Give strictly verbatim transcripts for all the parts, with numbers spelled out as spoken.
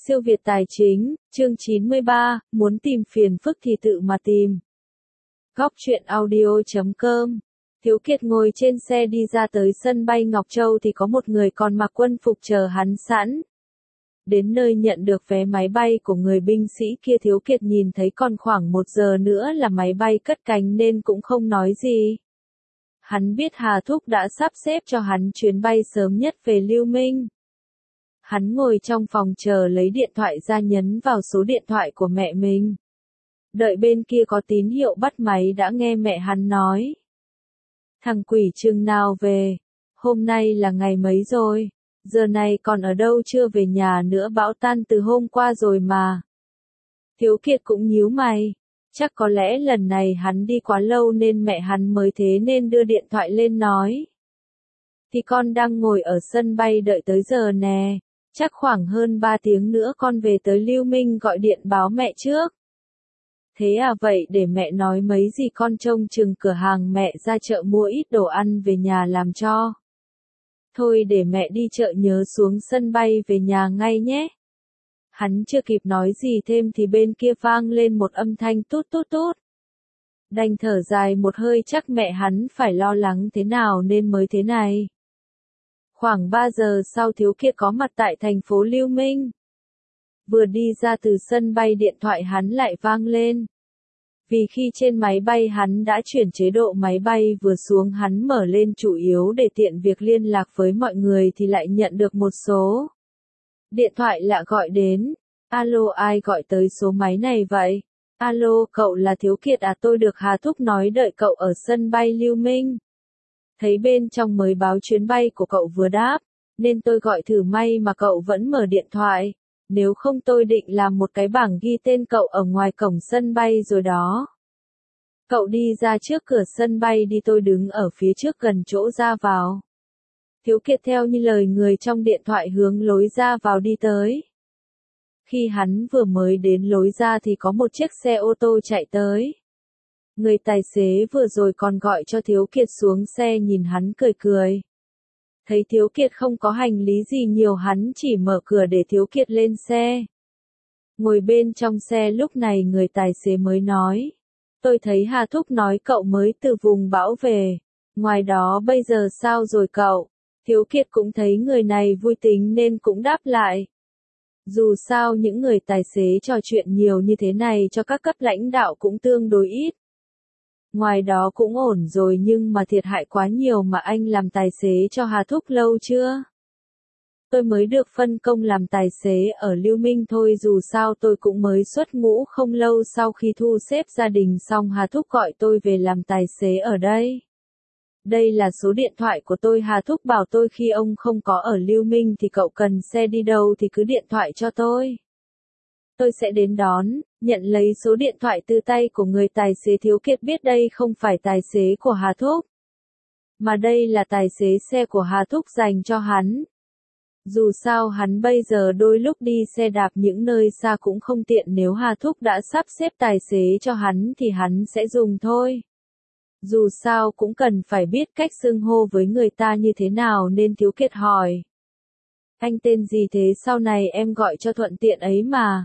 Siêu Việt Tài Chính, chương chín mươi ba, muốn tìm phiền phức thì tự mà tìm. Góc truyện audio chấm com. Thiếu Kiệt ngồi trên xe đi ra tới sân bay Ngọc Châu thì có một người còn mặc quân phục chờ hắn sẵn. Đến nơi nhận được vé máy bay của người binh sĩ kia, Thiếu Kiệt nhìn thấy còn khoảng một giờ nữa là máy bay cất cánh nên cũng không nói gì. Hắn biết Hà Thúc đã sắp xếp cho hắn chuyến bay sớm nhất về Lưu Minh. Hắn ngồi trong phòng chờ lấy điện thoại ra nhấn vào số điện thoại của mẹ mình. Đợi bên kia có tín hiệu bắt máy đã nghe mẹ hắn nói. Thằng quỷ chừng nào về? Hôm nay là ngày mấy rồi? Giờ này còn ở đâu chưa về nhà nữa, bão tan từ hôm qua rồi mà. Thiếu Kiệt cũng nhíu mày. Chắc có lẽ lần này hắn đi quá lâu nên mẹ hắn mới thế nên đưa điện thoại lên nói. Thì con đang ngồi ở sân bay đợi tới giờ nè. Chắc khoảng hơn ba tiếng nữa con về tới Lưu Minh gọi điện báo mẹ trước. Thế à, vậy để mẹ nói mấy gì con trông chừng cửa hàng mẹ ra chợ mua ít đồ ăn về nhà làm cho. Thôi để mẹ đi chợ nhớ xuống sân bay về nhà ngay nhé. Hắn chưa kịp nói gì thêm thì bên kia vang lên một âm thanh tút tút tút. Đành thở dài một hơi, chắc mẹ hắn phải lo lắng thế nào nên mới thế này. Khoảng ba giờ sau, Thiếu Kiệt có mặt tại thành phố Lưu Minh. Vừa đi ra từ sân bay điện thoại hắn lại vang lên. Vì khi trên máy bay hắn đã chuyển chế độ máy bay, vừa xuống hắn mở lên chủ yếu để tiện việc liên lạc với mọi người thì lại nhận được một số điện thoại lạ gọi đến. Alo, ai gọi tới số máy này vậy? Alo, cậu là Thiếu Kiệt à, tôi được Hà Thúc nói đợi cậu ở sân bay Lưu Minh. Thấy bên trong mới báo chuyến bay của cậu vừa đáp, nên tôi gọi thử, may mà cậu vẫn mở điện thoại. Nếu không tôi định làm một cái bảng ghi tên cậu ở ngoài cổng sân bay rồi đó. Cậu đi ra trước cửa sân bay đi, tôi đứng ở phía trước gần chỗ ra vào. Thiếu Kiệt theo như lời người trong điện thoại hướng lối ra vào đi tới. Khi hắn vừa mới đến lối ra thì có một chiếc xe ô tô chạy tới. Người tài xế vừa rồi còn gọi cho Thiếu Kiệt xuống xe, nhìn hắn cười cười. Thấy Thiếu Kiệt không có hành lý gì nhiều, hắn chỉ mở cửa để Thiếu Kiệt lên xe. Ngồi bên trong xe lúc này người tài xế mới nói. Tôi thấy Hà Thúc nói cậu mới từ vùng bão về. Ngoài đó bây giờ sao rồi cậu? Thiếu Kiệt cũng thấy người này vui tính nên cũng đáp lại. Dù sao những người tài xế trò chuyện nhiều như thế này cho các cấp lãnh đạo cũng tương đối ít. Ngoài đó cũng ổn rồi, nhưng mà thiệt hại quá nhiều mà anh làm tài xế cho Hà Thúc lâu chưa? Tôi mới được phân công làm tài xế ở Lưu Minh thôi, dù sao tôi cũng mới xuất ngũ không lâu sau khi thu xếp gia đình xong Hà Thúc gọi tôi về làm tài xế ở đây. Đây là số điện thoại của tôi, Hà Thúc bảo tôi khi ông không có ở Lưu Minh thì cậu cần xe đi đâu thì cứ điện thoại cho tôi. Tôi sẽ đến đón. Nhận lấy số điện thoại từ tay của người tài xế, Thiếu Kiệt biết đây không phải tài xế của Hà Thúc, mà đây là tài xế xe của Hà Thúc dành cho hắn. Dù sao hắn bây giờ đôi lúc đi xe đạp những nơi xa cũng không tiện, nếu Hà Thúc đã sắp xếp tài xế cho hắn thì hắn sẽ dùng thôi. Dù sao cũng cần phải biết cách xưng hô với người ta như thế nào nên Thiếu Kiệt hỏi. Anh tên gì thế, sau này em gọi cho thuận tiện ấy mà.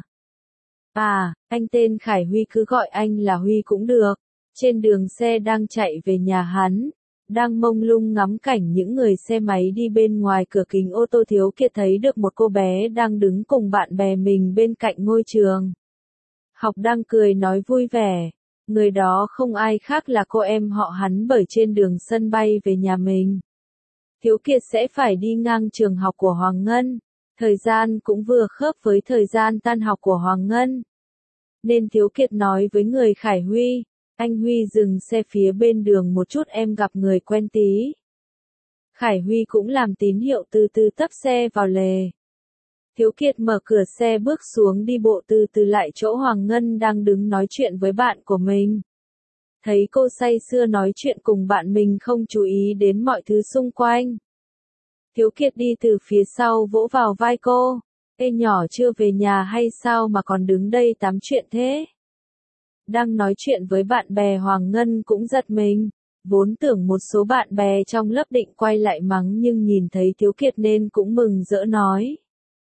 À, anh tên Khải Huy, cứ gọi anh là Huy cũng được. Trên đường xe đang chạy về nhà hắn, đang mông lung ngắm cảnh những người xe máy đi bên ngoài cửa kính ô tô, Thiếu Kiệt thấy được một cô bé đang đứng cùng bạn bè mình bên cạnh ngôi trường học đang cười nói vui vẻ. Người đó không ai khác là cô em họ hắn, bởi trên đường sân bay về nhà mình, Thiếu Kiệt sẽ phải đi ngang trường học của Hoàng Ngân. Thời gian cũng vừa khớp với thời gian tan học của Hoàng Ngân. Nên Thiếu Kiệt nói với người Khải Huy, anh Huy dừng xe phía bên đường một chút, em gặp người quen tí. Khải Huy cũng làm tín hiệu từ từ tấp xe vào lề. Thiếu Kiệt mở cửa xe bước xuống, đi bộ từ từ lại chỗ Hoàng Ngân đang đứng nói chuyện với bạn của mình. Thấy cô say sưa nói chuyện cùng bạn mình, không chú ý đến mọi thứ xung quanh. Thiếu Kiệt đi từ phía sau vỗ vào vai cô. Ê nhỏ, chưa về nhà hay sao mà còn đứng đây tám chuyện thế? Đang nói chuyện với bạn bè, Hoàng Ngân cũng giật mình. Vốn tưởng một số bạn bè trong lớp định quay lại mắng nhưng nhìn thấy Thiếu Kiệt nên cũng mừng rỡ nói.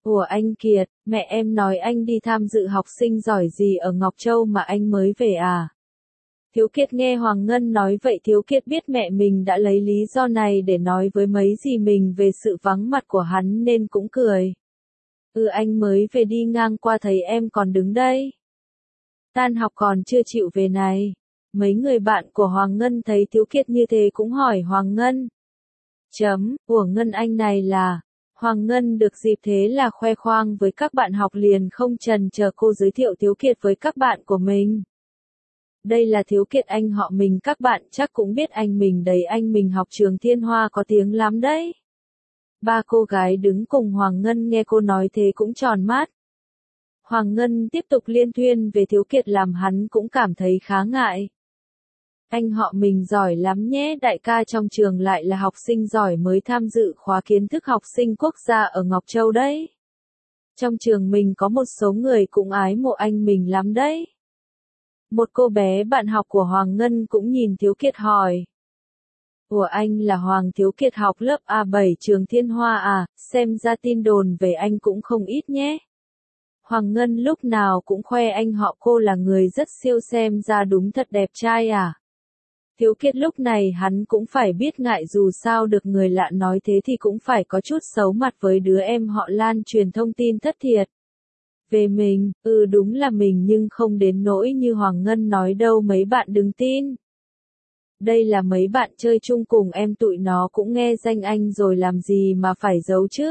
Ủa anh Kiệt, mẹ em nói anh đi tham dự học sinh giỏi gì ở Ngọc Châu mà anh mới về à? Thiếu Kiệt nghe Hoàng Ngân nói vậy Thiếu Kiệt biết mẹ mình đã lấy lý do này để nói với mấy dì mình về sự vắng mặt của hắn nên cũng cười. Ừ anh mới về đi ngang qua thấy em còn đứng đây. Tan học còn chưa chịu về này. Mấy người bạn của Hoàng Ngân thấy Thiếu Kiệt như thế cũng hỏi Hoàng Ngân. Chấm, ủa Ngân anh này là... Hoàng Ngân được dịp thế là khoe khoang với các bạn học liền không chần chờ cô giới thiệu Thiếu Kiệt với các bạn của mình. Đây là Thiếu Kiệt anh họ mình các bạn chắc cũng biết anh mình đấy anh mình học trường Thiên Hoa có tiếng lắm đấy. Ba cô gái đứng cùng Hoàng Ngân nghe cô nói thế cũng tròn mắt. Hoàng Ngân tiếp tục liên thuyên về Thiếu Kiệt làm hắn cũng cảm thấy khá ngại. Anh họ mình giỏi lắm nhé, đại ca trong trường lại là học sinh giỏi mới tham dự khóa kiến thức học sinh quốc gia ở Ngọc Châu đấy. Trong trường mình có một số người cũng ái mộ anh mình lắm đấy. Một cô bé bạn học của Hoàng Ngân cũng nhìn Thiếu Kiệt hỏi. Ủa anh là Hoàng Thiếu Kiệt học lớp A bảy trường Thiên Hoa à, xem ra tin đồn về anh cũng không ít nhé. Hoàng Ngân lúc nào cũng khoe anh họ cô là người rất siêu xem ra đúng thật đẹp trai à. Thiếu Kiệt lúc này hắn cũng phải biết ngại dù sao được người lạ nói thế thì cũng phải có chút xấu mặt với đứa em họ lan truyền thông tin thất thiệt. Về mình, ừ đúng là mình nhưng không đến nỗi như Hoàng Ngân nói đâu mấy bạn đừng tin. Đây là mấy bạn chơi chung cùng em tụi nó cũng nghe danh anh rồi làm gì mà phải giấu chứ.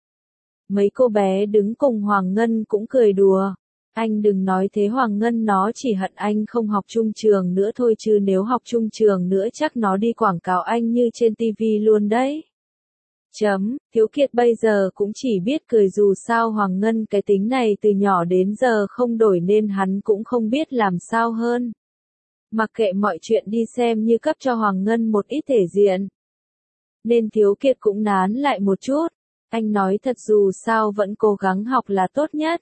Mấy cô bé đứng cùng Hoàng Ngân cũng cười đùa. Anh đừng nói thế Hoàng Ngân nó chỉ hận anh không học chung trường nữa thôi chứ nếu học chung trường nữa chắc nó đi quảng cáo anh như trên tivi luôn đấy. Chấm, Thiếu Kiệt bây giờ cũng chỉ biết cười dù sao Hoàng Ngân cái tính này từ nhỏ đến giờ không đổi nên hắn cũng không biết làm sao hơn. Mặc kệ mọi chuyện đi xem như cấp cho Hoàng Ngân một ít thể diện. Nên Thiếu Kiệt cũng nán lại một chút. Anh nói thật dù sao vẫn cố gắng học là tốt nhất.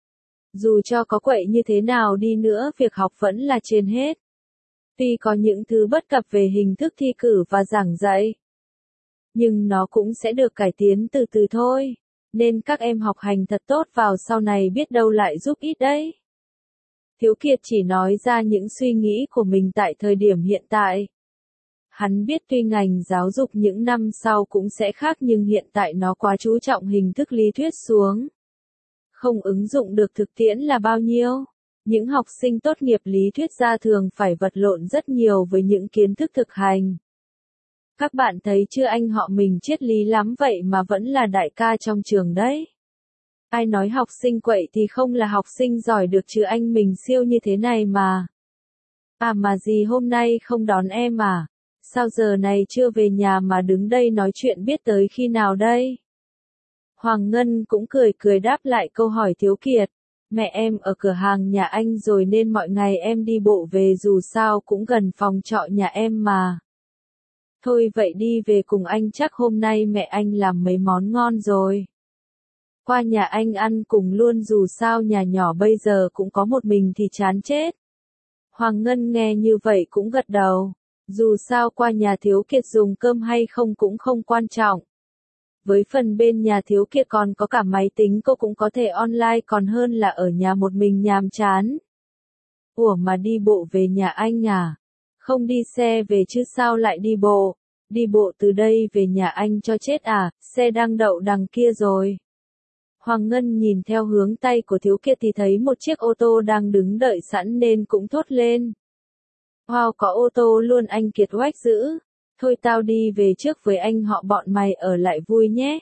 Dù cho có quậy như thế nào đi nữa việc học vẫn là trên hết. Tuy có những thứ bất cập về hình thức thi cử và giảng dạy. Nhưng nó cũng sẽ được cải tiến từ từ thôi. Nên các em học hành thật tốt vào sau này biết đâu lại giúp ích đấy. Thiếu Kiệt chỉ nói ra những suy nghĩ của mình tại thời điểm hiện tại. Hắn biết tuy ngành giáo dục những năm sau cũng sẽ khác nhưng hiện tại nó quá chú trọng hình thức lý thuyết xuống. Không ứng dụng được thực tiễn là bao nhiêu. Những học sinh tốt nghiệp lý thuyết ra thường phải vật lộn rất nhiều với những kiến thức thực hành. Các bạn thấy chưa anh họ mình triết lý lắm vậy mà vẫn là đại ca trong trường đấy. Ai nói học sinh quậy thì không là học sinh giỏi được chứ anh mình siêu như thế này mà. À mà gì hôm nay không đón em à? Sao giờ này chưa về nhà mà đứng đây nói chuyện biết tới khi nào đây? Hoàng Ngân cũng cười cười đáp lại câu hỏi Thiếu Kiệt. Mẹ em ở cửa hàng nhà anh rồi nên mọi ngày em đi bộ về dù sao cũng gần phòng trọ nhà em mà. Thôi vậy đi về cùng anh chắc hôm nay mẹ anh làm mấy món ngon rồi. Qua nhà anh ăn cùng luôn dù sao nhà nhỏ bây giờ cũng có một mình thì chán chết. Hoàng Ngân nghe như vậy cũng gật đầu. Dù sao qua nhà Thiếu Kiệt dùng cơm hay không cũng không quan trọng. Với phần bên nhà Thiếu Kiệt còn có cả máy tính cô cũng có thể online còn hơn là ở nhà một mình nhàm chán. Ủa mà đi bộ về nhà anh à? Không đi xe về chứ sao lại đi bộ? Đi bộ từ đây về nhà anh cho chết à, xe đang đậu đằng kia rồi. Hoàng Ngân nhìn theo hướng tay của Thiếu Kiệt thì thấy một chiếc ô tô đang đứng đợi sẵn nên cũng thốt lên. Wow có ô tô luôn anh Kiệt oách dữ. Thôi tao đi về trước với anh họ bọn mày ở lại vui nhé.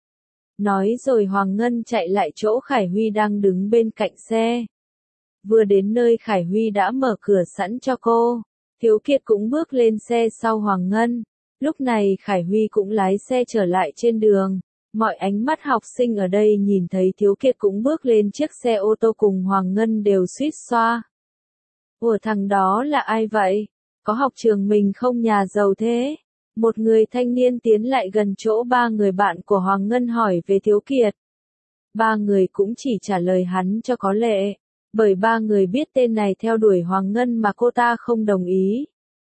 Nói rồi Hoàng Ngân chạy lại chỗ Khải Huy đang đứng bên cạnh xe. Vừa đến nơi Khải Huy đã mở cửa sẵn cho cô. Thiếu Kiệt cũng bước lên xe sau Hoàng Ngân. Lúc này Khải Huy cũng lái xe trở lại trên đường. Mọi ánh mắt học sinh ở đây nhìn thấy Thiếu Kiệt cũng bước lên chiếc xe ô tô cùng Hoàng Ngân đều suýt xoa. Ủa thằng đó là ai vậy? Có học trường mình không nhà giàu thế? Một người thanh niên tiến lại gần chỗ ba người bạn của Hoàng Ngân hỏi về Thiếu Kiệt. Ba người cũng chỉ trả lời hắn cho có lệ. Bởi ba người biết tên này theo đuổi Hoàng Ngân mà cô ta không đồng ý.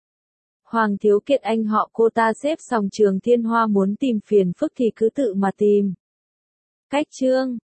Hoàng Thiếu Kiệt anh họ cô ta xếp sòng trường Thiên Hoa muốn tìm phiền phức thì cứ tự mà tìm. Cách chương